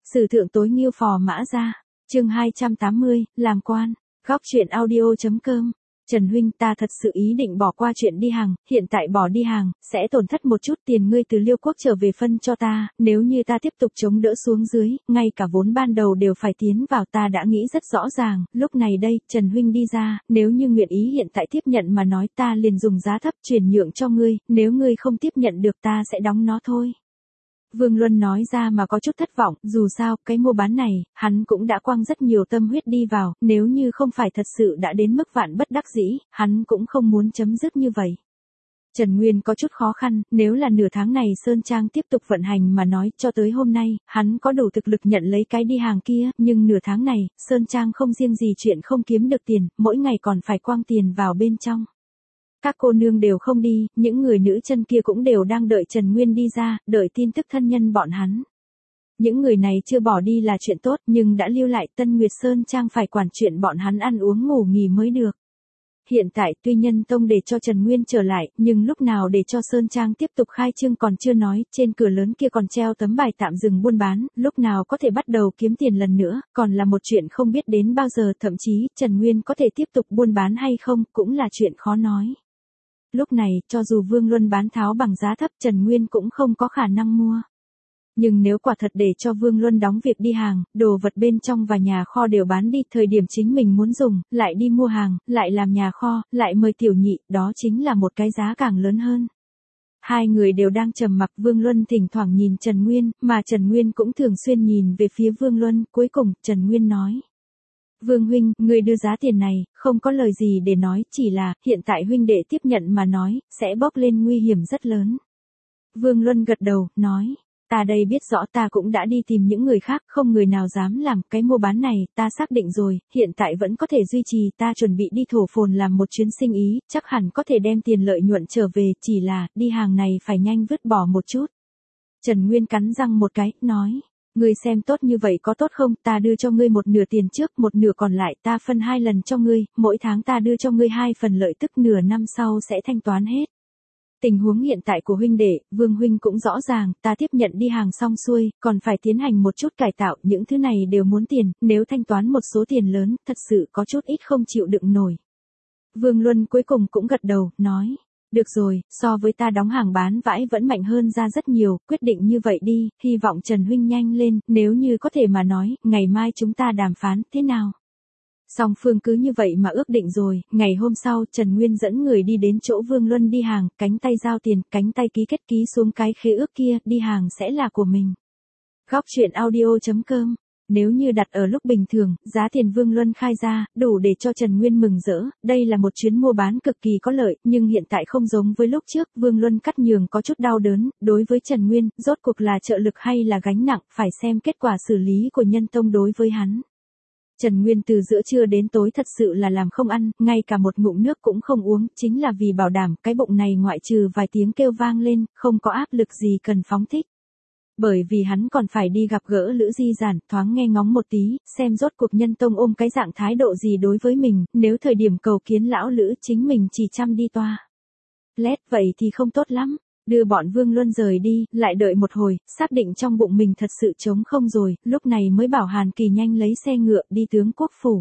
Sử thượng tối nghiêu phò mã ra. Chương 280, làm quan. Góc truyện audio.com. Trần huynh, ta thật sự ý định bỏ qua chuyện đi hàng, hiện tại bỏ đi hàng, sẽ tổn thất một chút tiền, ngươi từ Liêu quốc trở về phân cho ta, nếu như ta tiếp tục chống đỡ xuống dưới, ngay cả vốn ban đầu đều phải tiến vào, ta đã nghĩ rất rõ ràng, lúc này đây, Trần huynh đi ra, nếu như nguyện ý hiện tại tiếp nhận mà nói, ta liền dùng giá thấp chuyển nhượng cho ngươi, nếu ngươi không tiếp nhận được ta sẽ đóng nó thôi. Vương Luân nói ra mà có chút thất vọng, dù sao, cái mua bán này, hắn cũng đã quăng rất nhiều tâm huyết đi vào, nếu như không phải thật sự đã đến mức vạn bất đắc dĩ, hắn cũng không muốn chấm dứt như vậy. Trần Nguyên có chút khó khăn, nếu là nửa tháng này Sơn Trang tiếp tục vận hành mà nói, cho tới hôm nay, hắn có đủ thực lực nhận lấy cái đi hàng kia, nhưng nửa tháng này, Sơn Trang không riêng gì chuyện không kiếm được tiền, mỗi ngày còn phải quăng tiền vào bên trong. Các cô nương đều không đi, những người nữ chân kia cũng đều đang đợi Trần Nguyên đi ra, đợi tin tức thân nhân bọn hắn. Những người này chưa bỏ đi là chuyện tốt, nhưng đã lưu lại Tân Nguyệt Sơn Trang phải quản chuyện bọn hắn ăn uống ngủ nghỉ mới được. Hiện tại tuy Nhân Tông để cho Trần Nguyên trở lại, nhưng lúc nào để cho Sơn Trang tiếp tục khai trương còn chưa nói, trên cửa lớn kia còn treo tấm bài tạm dừng buôn bán, lúc nào có thể bắt đầu kiếm tiền lần nữa, còn là một chuyện không biết đến bao giờ, thậm chí, Trần Nguyên có thể tiếp tục buôn bán hay không, cũng là chuyện khó nói. Lúc này, cho dù Vương Luân bán tháo bằng giá thấp, Trần Nguyên cũng không có khả năng mua. Nhưng nếu quả thật để cho Vương Luân đóng việc đi hàng, đồ vật bên trong và nhà kho đều bán đi, thời điểm chính mình muốn dùng, lại đi mua hàng, lại làm nhà kho, lại mời tiểu nhị, đó chính là một cái giá càng lớn hơn. Hai người đều đang trầm mặc, Vương Luân thỉnh thoảng nhìn Trần Nguyên, mà Trần Nguyên cũng thường xuyên nhìn về phía Vương Luân, cuối cùng, Trần Nguyên nói. Vương huynh, người đưa giá tiền này, không có lời gì để nói, chỉ là, hiện tại huynh đệ tiếp nhận mà nói, sẽ bốc lên nguy hiểm rất lớn. Vương Luân gật đầu, nói, ta đây biết rõ, ta cũng đã đi tìm những người khác, không người nào dám làm, cái mua bán này, ta xác định rồi, hiện tại vẫn có thể duy trì, ta chuẩn bị đi thổ phồn làm một chuyến sinh ý, chắc hẳn có thể đem tiền lợi nhuận trở về, chỉ là, đi hàng này phải nhanh vứt bỏ một chút. Trần Nguyên cắn răng một cái, nói. Ngươi xem tốt như vậy có tốt không, ta đưa cho ngươi một nửa tiền trước, một nửa còn lại ta phân 2 lần cho ngươi, mỗi tháng ta đưa cho ngươi 2 phần lợi, tức nửa năm sau sẽ thanh toán hết. Tình huống hiện tại của huynh đệ, Vương huynh cũng rõ ràng, ta tiếp nhận đi hàng xong xuôi, còn phải tiến hành một chút cải tạo, những thứ này đều muốn tiền, nếu thanh toán một số tiền lớn, thật sự có chút ít không chịu đựng nổi. Vương Luân cuối cùng cũng gật đầu, nói. Được rồi, so với ta đóng hàng bán vãi vẫn mạnh hơn ra rất nhiều, quyết định như vậy đi, hy vọng Trần huynh nhanh lên, nếu như có thể mà nói, ngày mai chúng ta đàm phán, thế nào? Song phương cứ như vậy mà ước định rồi, ngày hôm sau, Trần Nguyên dẫn người đi đến chỗ Vương Luân đi hàng, cánh tay giao tiền, cánh tay ký xuống cái khế ước kia, đi hàng sẽ là của mình. Góc truyện audio.com. Nếu như đặt ở lúc bình thường, giá tiền Vương Luân khai ra, đủ để cho Trần Nguyên mừng rỡ, đây là một chuyến mua bán cực kỳ có lợi, nhưng hiện tại không giống với lúc trước, Vương Luân cắt nhường có chút đau đớn, đối với Trần Nguyên, rốt cuộc là trợ lực hay là gánh nặng, phải xem kết quả xử lý của Nhân Tông đối với hắn. Trần Nguyên từ giữa trưa đến tối thật sự là làm không ăn, ngay cả một ngụm nước cũng không uống, chính là vì bảo đảm cái bụng này ngoại trừ vài tiếng kêu vang lên, không có áp lực gì cần phóng thích. Bởi vì hắn còn phải đi gặp gỡ Lữ Di Giản, thoáng nghe ngóng một tí, xem rốt cuộc Nhân Tông ôm cái dạng thái độ gì đối với mình, nếu thời điểm cầu kiến lão Lữ chính mình chỉ chăm đi toa. Lét vậy thì không tốt lắm, đưa bọn Vương Luân rời đi, lại đợi một hồi, xác định trong bụng mình thật sự trống không rồi, lúc này mới bảo Hàn Kỳ nhanh lấy xe ngựa đi tướng quốc phủ.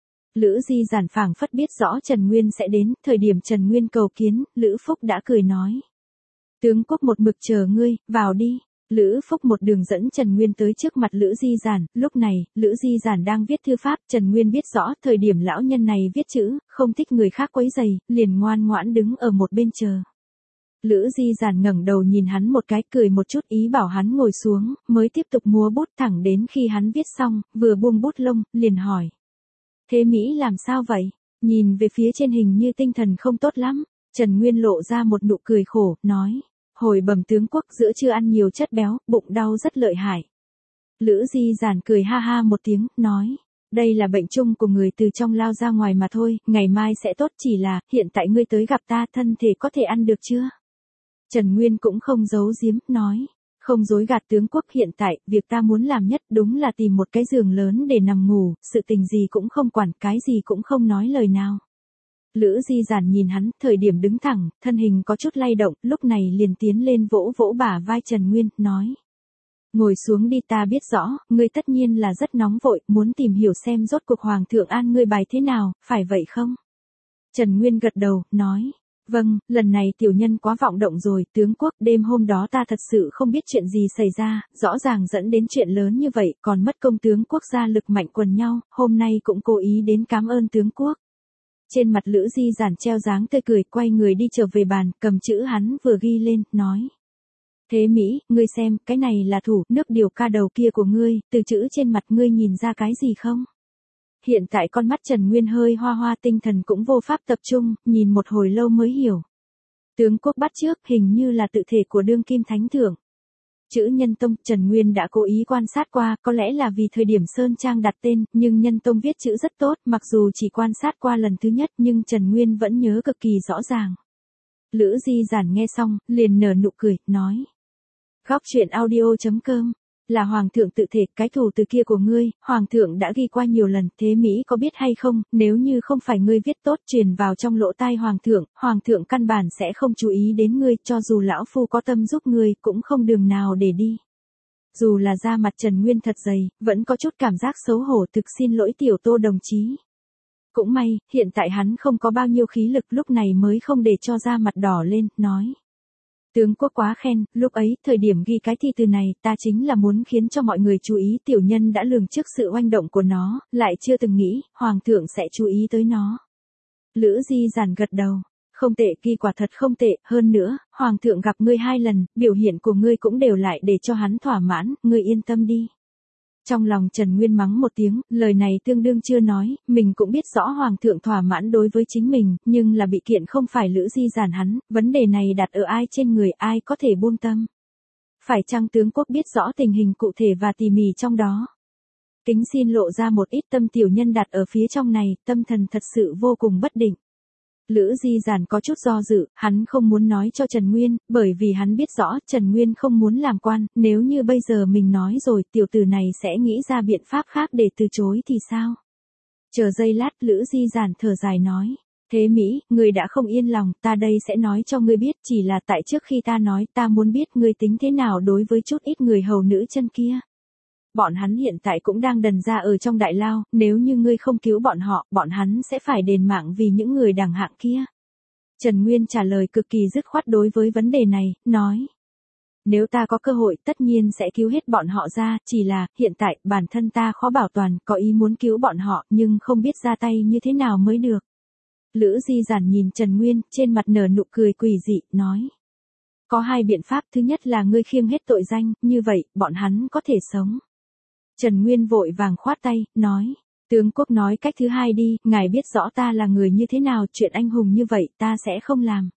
Lữ Di Giản phảng phất biết rõ Trần Nguyên sẽ đến, thời điểm Trần Nguyên cầu kiến, Lữ Phúc đã cười nói. Tướng quốc một mực chờ ngươi, vào đi. Lữ Phúc một đường dẫn Trần Nguyên tới trước mặt Lữ Di Giản, lúc này, Lữ Di Giản đang viết thư pháp, Trần Nguyên biết rõ, thời điểm lão nhân này viết chữ, không thích người khác quấy rầy, liền ngoan ngoãn đứng ở một bên chờ. Lữ Di Giản ngẩng đầu nhìn hắn một cái, cười một chút ý bảo hắn ngồi xuống, mới tiếp tục múa bút thẳng đến khi hắn viết xong, vừa buông bút lông, liền hỏi. Thế Mỹ làm sao vậy? Nhìn về phía trên hình như tinh thần không tốt lắm, Trần Nguyên lộ ra một nụ cười khổ, nói. Hồi bẩm tướng quốc, giữa trưa ăn nhiều chất béo, bụng đau rất lợi hại. Lữ Di Giản cười ha ha một tiếng, nói. Đây là bệnh chung của người từ trong lao ra ngoài mà thôi, ngày mai sẽ tốt, chỉ là, hiện tại ngươi tới gặp ta, thân thể có thể ăn được chưa? Trần Nguyên cũng không giấu giếm, nói. Không dối gạt tướng quốc, hiện tại, việc ta muốn làm nhất đúng là tìm một cái giường lớn để nằm ngủ, sự tình gì cũng không quản, cái gì cũng không nói lời nào. Lữ Di Giản nhìn hắn, thời điểm đứng thẳng, thân hình có chút lay động, lúc này liền tiến lên vỗ vỗ bả vai Trần Nguyên, nói. Ngồi xuống đi, ta biết rõ, ngươi tất nhiên là rất nóng vội, muốn tìm hiểu xem rốt cuộc Hoàng thượng an ngươi bài thế nào, phải vậy không? Trần Nguyên gật đầu, nói. Vâng, lần này tiểu nhân quá vọng động rồi, tướng quốc, đêm hôm đó ta thật sự không biết chuyện gì xảy ra, rõ ràng dẫn đến chuyện lớn như vậy, còn mất công tướng quốc gia lực mạnh quần nhau, hôm nay cũng cố ý đến cảm ơn tướng quốc. Trên mặt Lữ Di Giản treo dáng tươi cười, quay người đi trở về bàn, cầm chữ hắn vừa ghi lên, nói. Thế Mỹ, ngươi xem, cái này là thủ, nước điều ca đầu kia của ngươi, từ chữ trên mặt ngươi nhìn ra cái gì không? Hiện tại con mắt Trần Nguyên hơi hoa hoa, tinh thần cũng vô pháp tập trung, nhìn một hồi lâu mới hiểu. Tướng quốc bắt trước hình như là tự thể của đương kim thánh thượng. Chữ Nhân Tông, Trần Nguyên đã cố ý quan sát qua, có lẽ là vì thời điểm Sơn Trang đặt tên, nhưng Nhân Tông viết chữ rất tốt, mặc dù chỉ quan sát qua lần thứ nhất nhưng Trần Nguyên vẫn nhớ cực kỳ rõ ràng. Lữ Di Giản nghe xong, liền nở nụ cười, nói. Góc truyện audio.com, là Hoàng thượng tự thể, cái thủ từ kia của ngươi, Hoàng thượng đã ghi qua nhiều lần, thế Mỹ có biết hay không, nếu như không phải ngươi viết tốt truyền vào trong lỗ tai Hoàng thượng căn bản sẽ không chú ý đến ngươi, cho dù lão phu có tâm giúp ngươi cũng không đường nào để đi. Dù là da mặt Trần Nguyên thật dày, vẫn có chút cảm giác xấu hổ, thực xin lỗi tiểu Tô đồng chí. Cũng may, hiện tại hắn không có bao nhiêu khí lực, lúc này mới không để cho da mặt đỏ lên, nói. Tướng quốc quá khen, lúc ấy, thời điểm ghi cái thi từ này, ta chính là muốn khiến cho mọi người chú ý, tiểu nhân đã lường trước sự oanh động của nó, lại chưa từng nghĩ, Hoàng thượng sẽ chú ý tới nó. Lữ Di Giản gật đầu, không tệ, ghi quả thật không tệ, hơn nữa, Hoàng thượng gặp ngươi 2 lần, biểu hiện của ngươi cũng đều lại để cho hắn thỏa mãn, ngươi yên tâm đi. Trong lòng Trần Nguyên mắng một tiếng, lời này tương đương chưa nói, mình cũng biết rõ Hoàng thượng thỏa mãn đối với chính mình, nhưng là bị kiện không phải Lữ Di Giản hắn, vấn đề này đặt ở ai trên người, ai có thể buông tâm. Phải chăng tướng quốc biết rõ tình hình cụ thể và tỉ mỉ trong đó? Kính xin lộ ra một ít tâm tiểu nhân đặt ở phía trong này, tâm thần thật sự vô cùng bất định. Lữ Di Giản có chút do dự, hắn không muốn nói cho Trần Nguyên, bởi vì hắn biết rõ Trần Nguyên không muốn làm quan, nếu như bây giờ mình nói rồi, tiểu tử này sẽ nghĩ ra biện pháp khác để từ chối thì sao? Chờ giây lát, Lữ Di Giản thở dài nói, thế Mỹ, ngươi đã không yên lòng, ta đây sẽ nói cho ngươi biết, chỉ là tại trước khi ta nói, ta muốn biết ngươi tính thế nào đối với chút ít người hầu nữ chân kia. Bọn hắn hiện tại cũng đang đần ra ở trong đại lao, nếu như ngươi không cứu bọn họ, bọn hắn sẽ phải đền mạng vì những người đẳng hạng kia. Trần Nguyên trả lời cực kỳ dứt khoát đối với vấn đề này, nói. Nếu ta có cơ hội tất nhiên sẽ cứu hết bọn họ ra, chỉ là, hiện tại, bản thân ta khó bảo toàn, có ý muốn cứu bọn họ, nhưng không biết ra tay như thế nào mới được. Lữ Di Giản nhìn Trần Nguyên, trên mặt nở nụ cười quỷ dị, nói. Có 2 biện pháp, thứ nhất là ngươi khiêng hết tội danh, như vậy, bọn hắn có thể sống. Trần Nguyên vội vàng khoát tay, nói. Tướng quốc nói cách thứ 2 đi, ngài biết rõ ta là người như thế nào, chuyện anh hùng như vậy, ta sẽ không làm.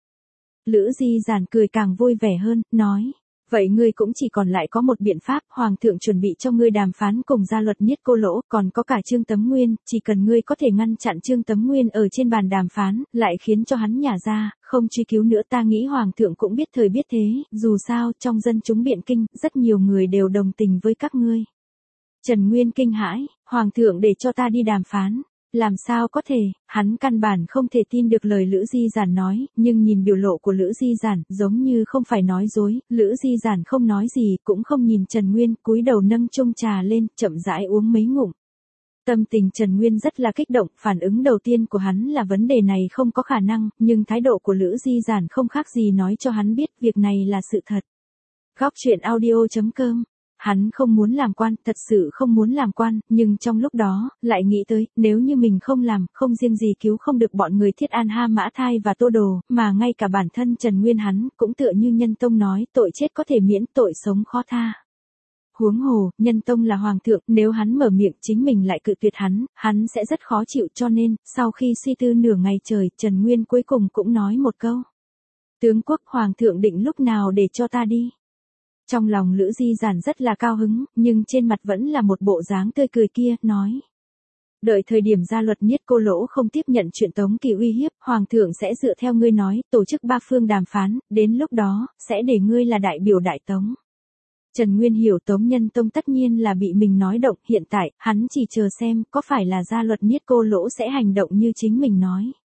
Lữ Di Giản cười càng vui vẻ hơn, nói. Vậy ngươi cũng chỉ còn lại có một biện pháp, Hoàng thượng chuẩn bị cho ngươi đàm phán cùng gia luật Niết Cô Lỗ, còn có cả Trương Tấm Nguyên, chỉ cần ngươi có thể ngăn chặn Trương Tấm Nguyên ở trên bàn đàm phán, lại khiến cho hắn nhả ra, không truy cứu nữa, ta nghĩ Hoàng thượng cũng biết thời biết thế, dù sao, trong dân chúng Biện Kinh, rất nhiều người đều đồng tình với các ngươi. Trần Nguyên kinh hãi, Hoàng thượng để cho ta đi đàm phán. Làm sao có thể, hắn căn bản không thể tin được lời Lữ Di Giản nói, nhưng nhìn biểu lộ của Lữ Di Giản, giống như không phải nói dối, Lữ Di Giản không nói gì, cũng không nhìn Trần Nguyên, cúi đầu nâng chung trà lên, chậm rãi uống mấy ngụm. Tâm tình Trần Nguyên rất là kích động, phản ứng đầu tiên của hắn là vấn đề này không có khả năng, nhưng thái độ của Lữ Di Giản không khác gì nói cho hắn biết việc này là sự thật. Góc truyện audio.com. Hắn không muốn làm quan, thật sự không muốn làm quan, nhưng trong lúc đó, lại nghĩ tới, nếu như mình không làm, không riêng gì cứu không được bọn người Thiết An Ha Mã Thai và Tô Đồ, mà ngay cả bản thân Trần Nguyên hắn, cũng tựa như Nhân Tông nói, tội chết có thể miễn, tội sống khó tha. Huống hồ, Nhân Tông là Hoàng thượng, nếu hắn mở miệng chính mình lại cự tuyệt hắn sẽ rất khó chịu, cho nên, sau khi suy tư nửa ngày trời, Trần Nguyên cuối cùng cũng nói một câu. Tướng quốc, Hoàng thượng định lúc nào để cho ta đi. Trong lòng Lữ Di Giản rất là cao hứng, nhưng trên mặt vẫn là một bộ dáng tươi cười kia, nói. Đợi thời điểm gia luật Niết Cô Lỗ không tiếp nhận chuyện Tống Kỳ uy hiếp, Hoàng thượng sẽ dựa theo ngươi nói, tổ chức 3 phương đàm phán, đến lúc đó, sẽ để ngươi là đại biểu Đại Tống. Trần Nguyên hiểu Tống Nhân Tông tất nhiên là bị mình nói động, hiện tại, hắn chỉ chờ xem có phải là gia luật Niết Cô Lỗ sẽ hành động như chính mình nói.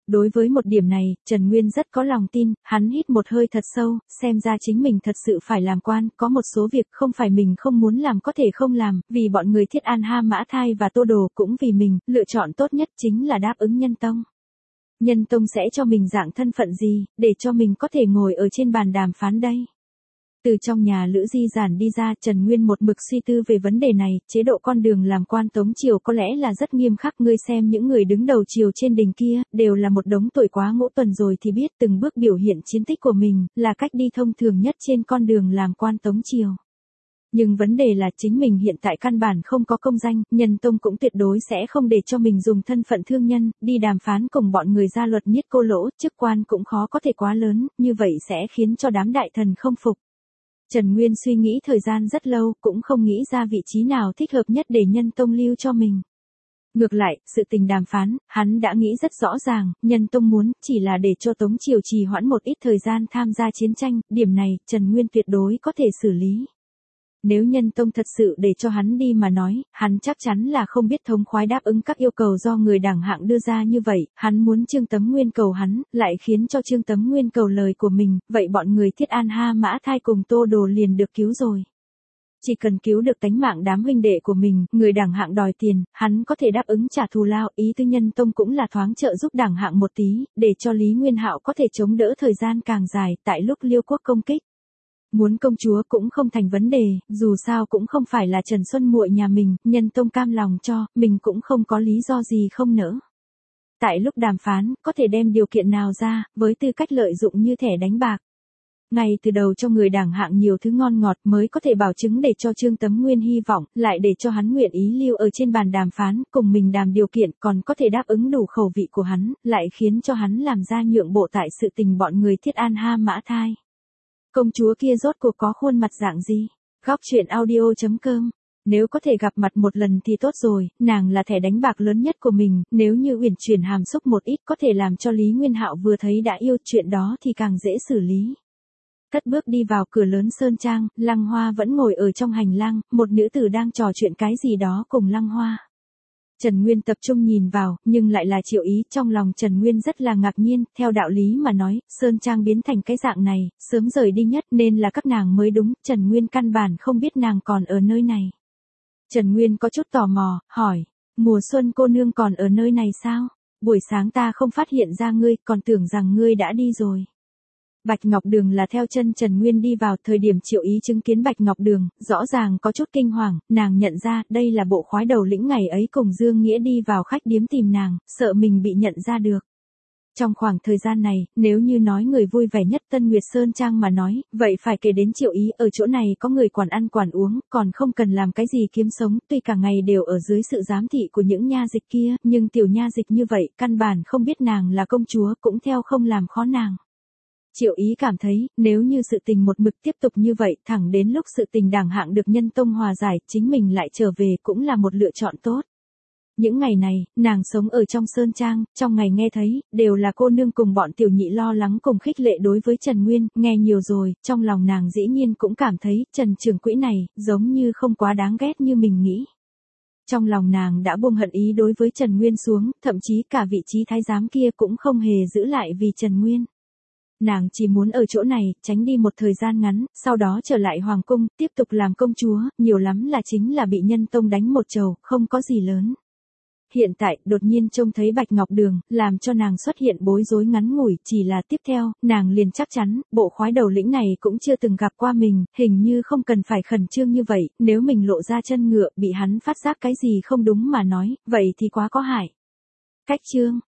Đối với một điểm này, Trần Nguyên rất có lòng tin, hắn hít một hơi thật sâu, xem ra chính mình thật sự phải làm quan, có một số việc không phải mình không muốn làm có thể không làm, vì bọn người Thiết An Ha Mã Thai và Tô Đồ cũng vì mình, lựa chọn tốt nhất chính là đáp ứng Nhân Tông. Nhân Tông sẽ cho mình dạng thân phận gì, để cho mình có thể ngồi ở trên bàn đàm phán đây. Từ trong nhà Lữ Di Giản đi ra, Trần Nguyên một mực suy tư về vấn đề này, chế độ con đường làm quan Tống triều có lẽ là rất nghiêm khắc, ngươi xem những người đứng đầu triều trên đỉnh kia, đều là một đống tuổi quá ngũ tuần rồi thì biết từng bước biểu hiện chiến tích của mình, là cách đi thông thường nhất trên con đường làm quan Tống triều. Nhưng vấn đề là chính mình hiện tại căn bản không có công danh, Nhân Tông cũng tuyệt đối sẽ không để cho mình dùng thân phận thương nhân, đi đàm phán cùng bọn người gia luật Niết Cô Lỗ, chức quan cũng khó có thể quá lớn, như vậy sẽ khiến cho đám đại thần không phục. Trần Nguyên suy nghĩ thời gian rất lâu, cũng không nghĩ ra vị trí nào thích hợp nhất để Nhân Tông lưu cho mình. Ngược lại, sự tình đàm phán, hắn đã nghĩ rất rõ ràng, Nhân Tông muốn, chỉ là để cho Tống triều trì hoãn một ít thời gian tham gia chiến tranh, điểm này, Trần Nguyên tuyệt đối có thể xử lý. Nếu Nhân Tông thật sự để cho hắn đi mà nói, hắn chắc chắn là không biết thống khoái đáp ứng các yêu cầu do người đẳng hạng đưa ra như vậy, hắn muốn Trương Tấm Nguyên cầu hắn, lại khiến cho Trương Tấm Nguyên cầu lời của mình, vậy bọn người Thiết An Ha Mã Thai cùng Tô Đồ liền được cứu rồi. Chỉ cần cứu được tánh mạng đám huynh đệ của mình, người đẳng hạng đòi tiền, hắn có thể đáp ứng trả thù lao, ý tứ Nhân Tông cũng là thoáng trợ giúp đẳng hạng một tí, để cho Lý Nguyên Hạo có thể chống đỡ thời gian càng dài, tại lúc Liêu quốc công kích. Muốn công chúa cũng không thành vấn đề, dù sao cũng không phải là Trần Xuân muội nhà mình, Nhân Tông cam lòng cho, mình cũng không có lý do gì không nỡ. Tại lúc đàm phán, có thể đem điều kiện nào ra, với tư cách lợi dụng như thẻ đánh bạc. Ngay từ đầu cho người đẳng hạng nhiều thứ ngon ngọt mới có thể bảo chứng để cho Trương Tấm Nguyên hy vọng, lại để cho hắn nguyện ý lưu ở trên bàn đàm phán, cùng mình đàm điều kiện còn có thể đáp ứng đủ khẩu vị của hắn, lại khiến cho hắn làm ra nhượng bộ tại sự tình bọn người Thiết An Ha Mã Thai. Công chúa kia rốt cuộc có khuôn mặt dạng gì? Góc truyện audio.com. Nếu có thể gặp mặt một lần thì tốt rồi, nàng là thẻ đánh bạc lớn nhất của mình, nếu như uyển chuyển hàm xúc một ít có thể làm cho Lý Nguyên Hạo vừa thấy đã yêu, chuyện đó thì càng dễ xử lý. Cất bước đi vào cửa lớn Sơn Trang, Lăng Hoa vẫn ngồi ở trong hành lang, một nữ tử đang trò chuyện cái gì đó cùng Lăng Hoa. Trần Nguyên tập trung nhìn vào, nhưng lại là Triệu Ý, trong lòng Trần Nguyên rất là ngạc nhiên, theo đạo lý mà nói, Sơn Trang biến thành cái dạng này, sớm rời đi nhất nên là các nàng mới đúng, Trần Nguyên căn bản không biết nàng còn ở nơi này. Trần Nguyên có chút tò mò, hỏi, mùa xuân cô nương còn ở nơi này sao? Buổi sáng ta không phát hiện ra ngươi, còn tưởng rằng ngươi đã đi rồi. Bạch Ngọc Đường là theo chân Trần Nguyên đi vào, thời điểm Triệu Ý chứng kiến Bạch Ngọc Đường, rõ ràng có chút kinh hoàng, nàng nhận ra, đây là bộ khoái đầu lĩnh ngày ấy cùng Dương Nghĩa đi vào khách điếm tìm nàng, sợ mình bị nhận ra được. Trong khoảng thời gian này, nếu như nói người vui vẻ nhất Tân Nguyệt Sơn Trang mà nói, vậy phải kể đến Triệu Ý, ở chỗ này có người quản ăn quản uống, còn không cần làm cái gì kiếm sống, tuy cả ngày đều ở dưới sự giám thị của những nha dịch kia, nhưng tiểu nha dịch như vậy, căn bản không biết nàng là công chúa, cũng theo không làm khó nàng. Triệu Ý cảm thấy, nếu như sự tình một mực tiếp tục như vậy, thẳng đến lúc sự tình đẳng hạng được Nhân Tông hòa giải, chính mình lại trở về cũng là một lựa chọn tốt. Những ngày này, nàng sống ở trong Sơn Trang, trong ngày nghe thấy, đều là cô nương cùng bọn tiểu nhị lo lắng cùng khích lệ đối với Trần Nguyên, nghe nhiều rồi, trong lòng nàng dĩ nhiên cũng cảm thấy, Trần trưởng quỹ này, giống như không quá đáng ghét như mình nghĩ. Trong lòng nàng đã buông hận ý đối với Trần Nguyên xuống, thậm chí cả vị trí thái giám kia cũng không hề giữ lại vì Trần Nguyên. Nàng chỉ muốn ở chỗ này, tránh đi một thời gian ngắn, sau đó trở lại hoàng cung, tiếp tục làm công chúa, nhiều lắm là chính là bị Nhân Tông đánh một trầu, không có gì lớn. Hiện tại, đột nhiên trông thấy Bạch Ngọc Đường, làm cho nàng xuất hiện bối rối ngắn ngủi, chỉ là tiếp theo, nàng liền chắc chắn, bộ khoái đầu lĩnh này cũng chưa từng gặp qua mình, hình như không cần phải khẩn trương như vậy, nếu mình lộ ra chân ngựa, bị hắn phát giác cái gì không đúng mà nói, vậy thì quá có hại. Cách chương